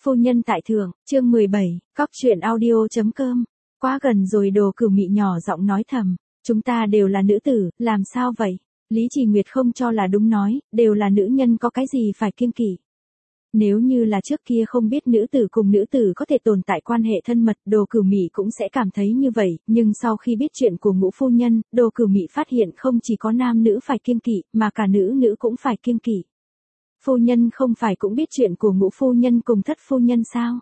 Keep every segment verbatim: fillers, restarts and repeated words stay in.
Phu nhân tại thượng, chương mười bảy, cóc truyện audio.com. Quá gần rồi, Đồ Cửu Mị nhỏ giọng nói thầm. Chúng ta đều là nữ tử, làm sao vậy? Lý Trì Nguyệt không cho là đúng nói, đều là nữ nhân có cái gì phải kiêng kỵ. Nếu như là trước kia không biết nữ tử cùng nữ tử có thể tồn tại quan hệ thân mật, Đồ Cửu Mị cũng sẽ cảm thấy như vậy, nhưng sau khi biết chuyện của Ngũ phu nhân, Đồ Cửu Mị phát hiện không chỉ có nam nữ phải kiêng kỵ, mà cả nữ nữ cũng phải kiêng kỵ. Phu nhân không phải cũng biết chuyện của Ngũ phu nhân cùng Thất phu nhân sao?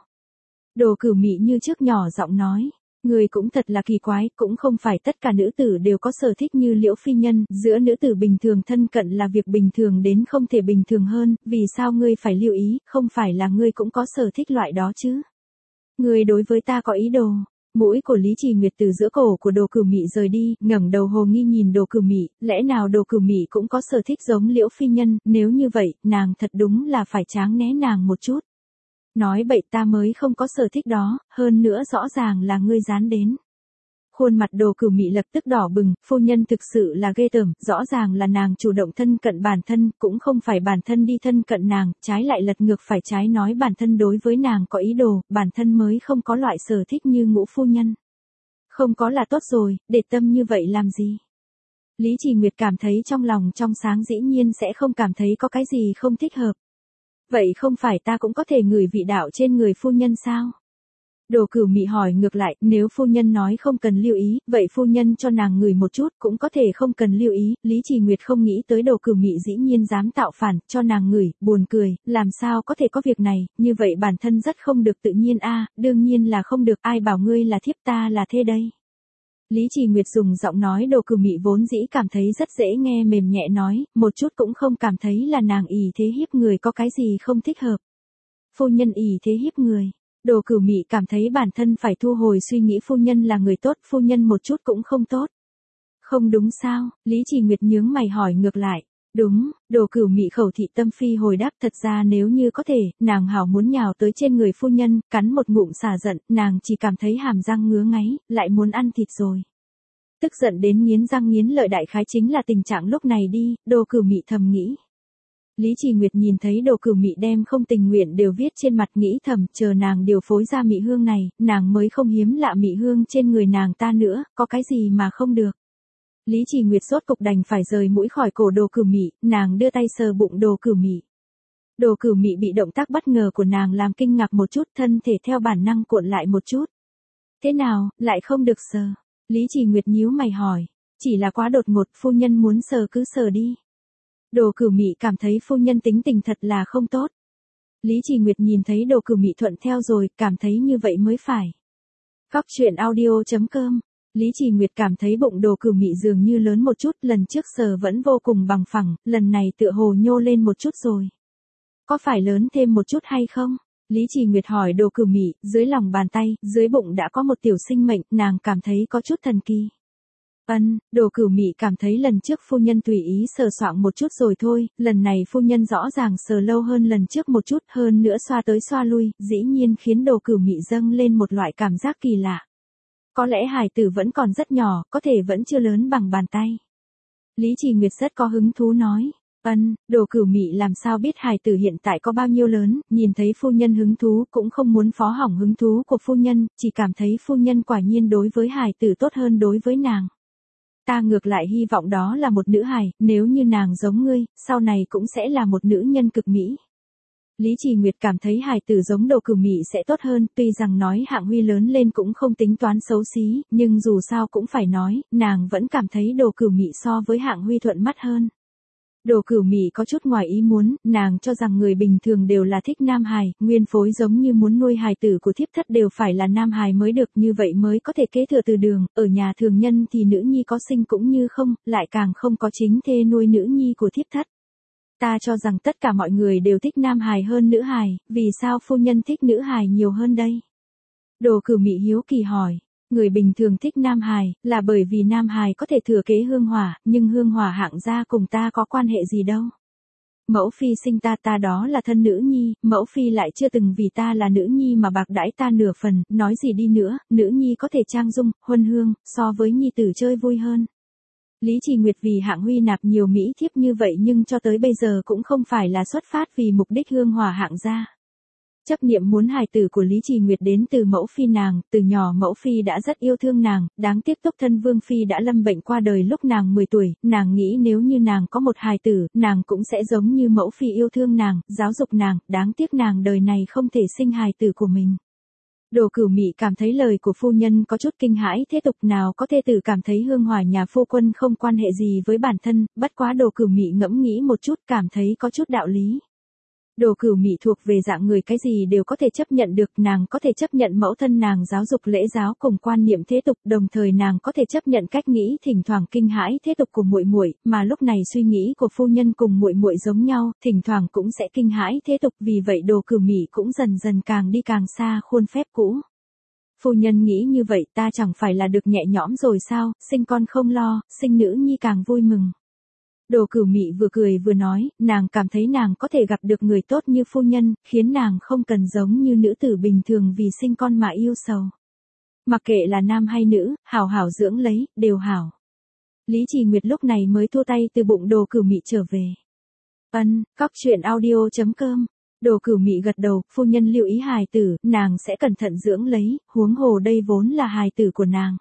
Đồ Cửu Mị như trước nhỏ giọng nói. Người cũng thật là kỳ quái, cũng không phải tất cả nữ tử đều có sở thích như Liễu phi nhân, giữa nữ tử bình thường thân cận là việc bình thường đến không thể bình thường hơn, vì sao ngươi phải lưu ý, không phải là ngươi cũng có sở thích loại đó chứ? Ngươi đối với ta có ý đồ. Mũi của Lý Trì Nguyệt từ giữa cổ của Đồ Cửu Mị rời đi, ngẩng đầu hồ nghi nhìn Đồ Cửu Mị, lẽ nào Đồ Cửu Mị cũng có sở thích giống Liễu phi nhân, nếu như vậy, nàng thật đúng là phải tráng né nàng một chút. Nói bậy, ta mới không có sở thích đó, hơn nữa rõ ràng là ngươi dán đến. Khuôn mặt Đồ Cửu Mị lập tức đỏ bừng, phu nhân thực sự là ghê tởm, rõ ràng là nàng chủ động thân cận bản thân, cũng không phải bản thân đi thân cận nàng, trái lại lật ngược phải trái nói bản thân đối với nàng có ý đồ, bản thân mới không có loại sở thích như Ngũ phu nhân. Không có là tốt rồi, để tâm như vậy làm gì? Lý Trì Nguyệt cảm thấy trong lòng trong sáng, dĩ nhiên sẽ không cảm thấy có cái gì không thích hợp. Vậy không phải ta cũng có thể ngửi vị đạo trên người phu nhân sao? Đồ Cửu Mị hỏi ngược lại, nếu phu nhân nói không cần lưu ý, vậy phu nhân cho nàng ngửi một chút cũng có thể không cần lưu ý. Lý Trì Nguyệt không nghĩ tới Đồ Cửu Mị dĩ nhiên dám tạo phản, cho nàng ngửi, buồn cười, làm sao có thể có việc này, như vậy bản thân rất không được tự nhiên a, đương nhiên là không được, ai bảo ngươi là thiếp ta là thê đây. Lý Trì Nguyệt dùng giọng nói Đồ Cửu Mị vốn dĩ cảm thấy rất dễ nghe mềm nhẹ nói, một chút cũng không cảm thấy là nàng ỷ thế hiếp người có cái gì không thích hợp. Phu nhân ỷ thế hiếp người. Đồ Cửu Mị cảm thấy bản thân phải thu hồi suy nghĩ phu nhân là người tốt, phu nhân một chút cũng không tốt. Không đúng sao? Lý Trì Nguyệt nhướng mày hỏi ngược lại. Đúng, Đồ Cửu Mị khẩu thị tâm phi hồi đáp, thật ra nếu như có thể, nàng hảo muốn nhào tới trên người phu nhân, cắn một ngụm xả giận, nàng chỉ cảm thấy hàm răng ngứa ngáy, lại muốn ăn thịt rồi. Tức giận đến nghiến răng nghiến lợi, đại khái chính là tình trạng lúc này đi, Đồ Cửu Mị thầm nghĩ. Lý Trì Nguyệt nhìn thấy Đồ Cửu Mị đem không tình nguyện đều viết trên mặt, nghĩ thầm, chờ nàng điều phối ra mị hương này, nàng mới không hiếm lạ mị hương trên người nàng ta nữa, có cái gì mà không được. Lý Trì Nguyệt rốt cục đành phải rời mũi khỏi cổ Đồ Cửu Mị, nàng đưa tay sờ bụng Đồ Cửu Mị. Đồ Cửu Mị bị động tác bất ngờ của nàng làm kinh ngạc một chút, thân thể theo bản năng cuộn lại một chút. Thế nào, lại không được sờ? Lý Trì Nguyệt nhíu mày hỏi. Chỉ là quá đột ngột, phu nhân muốn sờ cứ sờ đi. Đồ Cửu Mị cảm thấy phu nhân tính tình thật là không tốt. Lý Trì Nguyệt nhìn thấy Đồ Cửu Mị thuận theo rồi, cảm thấy như vậy mới phải. Cóc truyện audio.com. Lý Trì Nguyệt cảm thấy bụng Đồ Cửu Mị dường như lớn một chút, lần trước sờ vẫn vô cùng bằng phẳng, lần này tựa hồ nhô lên một chút rồi. Có phải lớn thêm một chút hay không? Lý Trì Nguyệt hỏi Đồ Cửu Mị, dưới lòng bàn tay, dưới bụng đã có một tiểu sinh mệnh, nàng cảm thấy có chút thần kỳ. Ân, Đồ Cửu Mị cảm thấy lần trước phu nhân tùy ý sờ soạng một chút rồi thôi, lần này phu nhân rõ ràng sờ lâu hơn lần trước một chút, hơn nữa xoa tới xoa lui, dĩ nhiên khiến Đồ Cửu Mị dâng lên một loại cảm giác kỳ lạ. Có lẽ hài tử vẫn còn rất nhỏ, có thể vẫn chưa lớn bằng bàn tay. Lý Trì Nguyệt rất có hứng thú nói. Ân, Đồ Cửu Mị làm sao biết hài tử hiện tại có bao nhiêu lớn, nhìn thấy phu nhân hứng thú cũng không muốn phá hỏng hứng thú của phu nhân, chỉ cảm thấy phu nhân quả nhiên đối với hài tử tốt hơn đối với nàng. Ta ngược lại hy vọng đó là một nữ hài, nếu như nàng giống ngươi, sau này cũng sẽ là một nữ nhân cực mỹ. Lý Trì Nguyệt cảm thấy hài tử giống Đồ Cửu Mị sẽ tốt hơn, tuy rằng nói Hạng Huy lớn lên cũng không tính toán xấu xí, nhưng dù sao cũng phải nói, nàng vẫn cảm thấy Đồ Cửu Mị so với Hạng Huy thuận mắt hơn. Đồ Cửu Mị có chút ngoài ý muốn, nàng cho rằng người bình thường đều là thích nam hài, nguyên phối giống như muốn nuôi hài tử của thiếp thất đều phải là nam hài mới được, như vậy mới có thể kế thừa từ đường, ở nhà thường nhân thì nữ nhi có sinh cũng như không, lại càng không có chính thê nuôi nữ nhi của thiếp thất. Ta cho rằng tất cả mọi người đều thích nam hài hơn nữ hài, vì sao phu nhân thích nữ hài nhiều hơn đây? Đồ Cửu Mị hiếu kỳ hỏi. Người bình thường thích nam hài, là bởi vì nam hài có thể thừa kế hương hỏa, nhưng hương hỏa Hạng gia cùng ta có quan hệ gì đâu. Mẫu phi sinh ta ta đó là thân nữ nhi, mẫu phi lại chưa từng vì ta là nữ nhi mà bạc đãi ta nửa phần, nói gì đi nữa, nữ nhi có thể trang dung, huân hương, so với nhi tử chơi vui hơn. Lý Trì Nguyệt vì Hạng Huy nạp nhiều mỹ thiếp như vậy nhưng cho tới bây giờ cũng không phải là xuất phát vì mục đích hương hỏa Hạng gia. Chấp niệm muốn hài tử của Lý Trì Nguyệt đến từ mẫu phi nàng, từ nhỏ mẫu phi đã rất yêu thương nàng, đáng tiếc Túc Thân Vương phi đã lâm bệnh qua đời lúc nàng mười tuổi, nàng nghĩ nếu như nàng có một hài tử, nàng cũng sẽ giống như mẫu phi yêu thương nàng, giáo dục nàng, đáng tiếc nàng đời này không thể sinh hài tử của mình. Đồ Cửu Mị cảm thấy lời của phu nhân có chút kinh hãi, thế tục nào có thê tử cảm thấy hương hỏa nhà phu quân không quan hệ gì với bản thân, bất quá Đồ Cửu Mị ngẫm nghĩ một chút cảm thấy có chút đạo lý. Đồ Cửu Mị thuộc về dạng người cái gì đều có thể chấp nhận được, nàng có thể chấp nhận mẫu thân nàng giáo dục lễ giáo cùng quan niệm thế tục, đồng thời nàng có thể chấp nhận cách nghĩ thỉnh thoảng kinh hãi thế tục của muội muội, mà lúc này suy nghĩ của phu nhân cùng muội muội giống nhau, thỉnh thoảng cũng sẽ kinh hãi thế tục, vì vậy Đồ Cửu Mị cũng dần dần càng đi càng xa khuôn phép cũ. Phu nhân nghĩ như vậy ta chẳng phải là được nhẹ nhõm rồi sao, sinh con không lo, sinh nữ nhi càng vui mừng. Đồ Cửu Mị vừa cười vừa nói, nàng cảm thấy nàng có thể gặp được người tốt như phu nhân, khiến nàng không cần giống như nữ tử bình thường vì sinh con mà yêu sầu. Mặc kệ là nam hay nữ, hảo hảo dưỡng lấy, đều hảo. Lý Trì Nguyệt lúc này mới thua tay từ bụng Đồ Cửu Mị trở về. Ân, cóc truyện audio chấm com. Đồ Cửu Mị gật đầu, phu nhân lưu ý hài tử, nàng sẽ cẩn thận dưỡng lấy, huống hồ đây vốn là hài tử của nàng.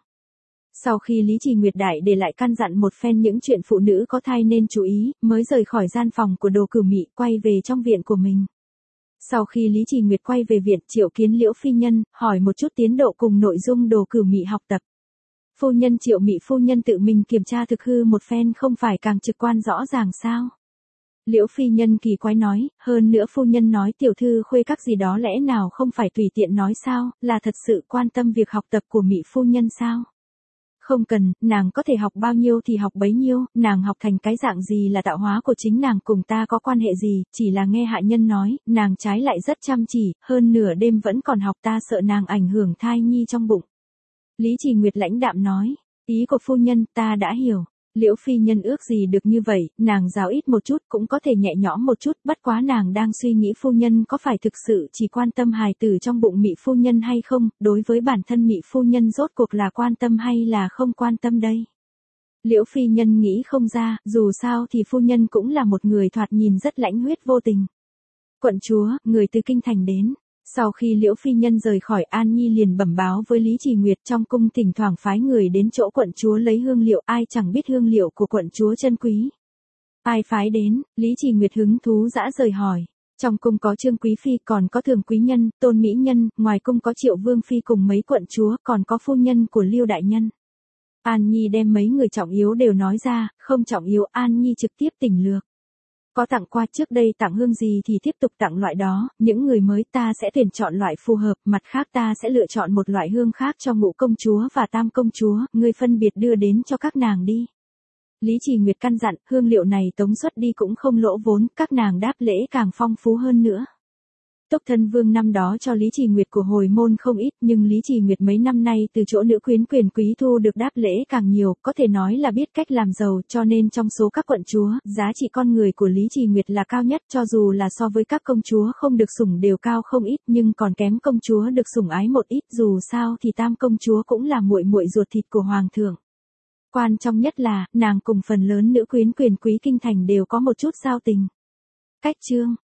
Sau khi Lý Trì Nguyệt đại để lại căn dặn một phen những chuyện phụ nữ có thai nên chú ý, mới rời khỏi gian phòng của Đồ Cửu Mị, quay về trong viện của mình. Sau khi Lý Trì Nguyệt quay về viện, triệu kiến Liễu phi nhân, hỏi một chút tiến độ cùng nội dung Đồ Cửu Mị học tập. Phu nhân Triệu Mị phu nhân tự mình kiểm tra thực hư một phen không phải càng trực quan rõ ràng sao? Liễu phi nhân kỳ quái nói, hơn nữa phu nhân nói tiểu thư khuê các gì đó lẽ nào không phải tùy tiện nói sao, là thật sự quan tâm việc học tập của Mị phu nhân sao? Không cần, nàng có thể học bao nhiêu thì học bấy nhiêu, nàng học thành cái dạng gì là tạo hóa của chính nàng, cùng ta có quan hệ gì, chỉ là nghe hạ nhân nói, nàng trái lại rất chăm chỉ, hơn nửa đêm vẫn còn học, ta sợ nàng ảnh hưởng thai nhi trong bụng. Lý Trì Nguyệt lãnh đạm nói, ý của phu nhân ta đã hiểu. Liễu phi nhân ước gì được như vậy, nàng giáo ít một chút cũng có thể nhẹ nhõm một chút, bất quá nàng đang suy nghĩ phu nhân có phải thực sự chỉ quan tâm hài tử trong bụng Mị phu nhân hay không, đối với bản thân Mị phu nhân rốt cuộc là quan tâm hay là không quan tâm đây. Liễu phi nhân nghĩ không ra, dù sao thì phu nhân cũng là một người thoạt nhìn rất lãnh huyết vô tình. Quận chúa, người từ kinh thành đến. Sau khi Liễu phi nhân rời khỏi, An Nhi liền bẩm báo với Lý Trì Nguyệt, trong cung thỉnh thoảng phái người đến chỗ quận chúa lấy hương liệu, ai chẳng biết hương liệu của quận chúa chân quý. Ai phái đến? Lý Trì Nguyệt hứng thú dã rời hỏi. Trong cung có Trương quý phi, còn có Thường quý nhân, Tôn mỹ nhân, ngoài cung có Triệu vương phi cùng mấy quận chúa, còn có phu nhân của Liêu đại nhân. An Nhi đem mấy người trọng yếu đều nói ra, không trọng yếu An Nhi trực tiếp tỉnh lược. Có tặng qua trước đây tặng hương gì thì tiếp tục tặng loại đó, những người mới ta sẽ tuyển chọn loại phù hợp, mặt khác ta sẽ lựa chọn một loại hương khác cho Ngũ công chúa và Tam công chúa, ngươi phân biệt đưa đến cho các nàng đi. Lý Trì Nguyệt căn dặn, hương liệu này tống xuất đi cũng không lỗ vốn, các nàng đáp lễ càng phong phú hơn nữa. Túc Thân Vương năm đó cho Lý Trì Nguyệt của hồi môn không ít, nhưng Lý Trì Nguyệt mấy năm nay từ chỗ nữ quyến quyền quý thu được đáp lễ càng nhiều, có thể nói là biết cách làm giàu, cho nên trong số các quận chúa, giá trị con người của Lý Trì Nguyệt là cao nhất, cho dù là so với các công chúa không được sủng đều cao không ít, nhưng còn kém công chúa được sủng ái một ít, dù sao thì Tam công chúa cũng là muội muội ruột thịt của hoàng thượng. Quan trọng nhất là, nàng cùng phần lớn nữ quyến quyền quý kinh thành đều có một chút giao tình. Cách chương